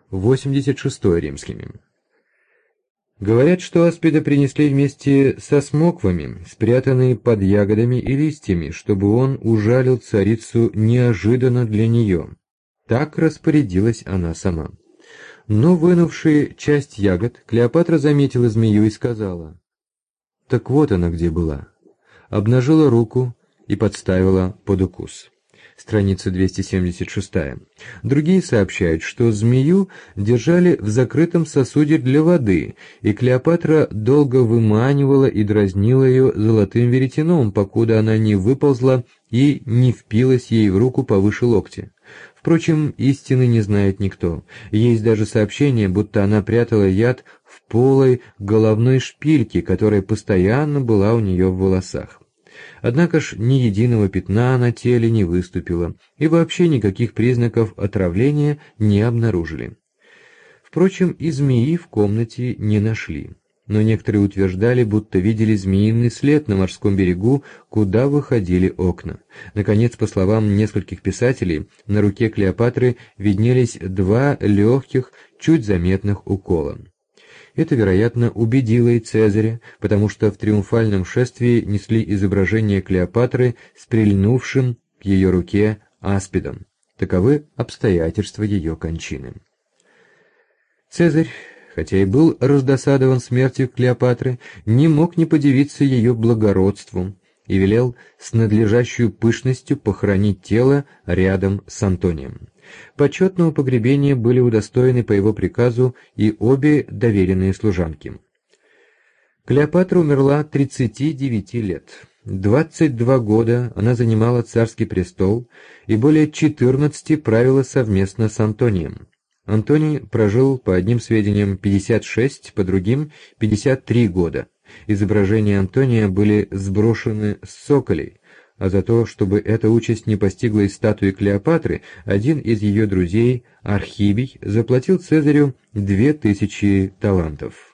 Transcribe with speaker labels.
Speaker 1: 86 римскими. Говорят, что аспида принесли вместе со смоквами, спрятанные под ягодами и листьями, чтобы он ужалил царицу неожиданно для нее. Так распорядилась она сама. Но, вынувши часть ягод, Клеопатра заметила змею и сказала: «Так вот она где была». Обнажила руку и подставила под укус. Страница 276. Другие сообщают, что змею держали в закрытом сосуде для воды, и Клеопатра долго выманивала и дразнила ее золотым веретеном, покуда она не выползла и не впилась ей в руку повыше локтя. Впрочем, истины не знает никто. Есть даже сообщение, будто она прятала яд в полой головной шпильке, которая постоянно была у нее в волосах. Однако ж ни единого пятна на теле не выступило, и вообще никаких признаков отравления не обнаружили. Впрочем, и змеи в комнате не нашли, но некоторые утверждали, будто видели змеиный след на морском берегу, куда выходили окна. Наконец, по словам нескольких писателей, на руке Клеопатры виднелись 2 легких, чуть заметных укола. Это, вероятно, убедило и Цезаря, потому что в триумфальном шествии несли изображение Клеопатры с прильнувшим к ее руке аспидом. Таковы обстоятельства ее кончины. Цезарь, хотя и был раздосадован смертью Клеопатры, не мог не подивиться ее благородству и велел с надлежащей пышностью похоронить тело рядом с Антонием. Почетного погребения были удостоены по его приказу и обе доверенные служанки. Клеопатра умерла 39 лет. 22 года она занимала царский престол и более 14 правила совместно с Антонием. Антоний прожил, по одним сведениям, 56, по другим 53 года. Изображения Антония были сброшены с цоколей, а за то, чтобы эта участь не постигла и статуи Клеопатры, один из ее друзей, Архибий, заплатил Цезарю 2000 талантов.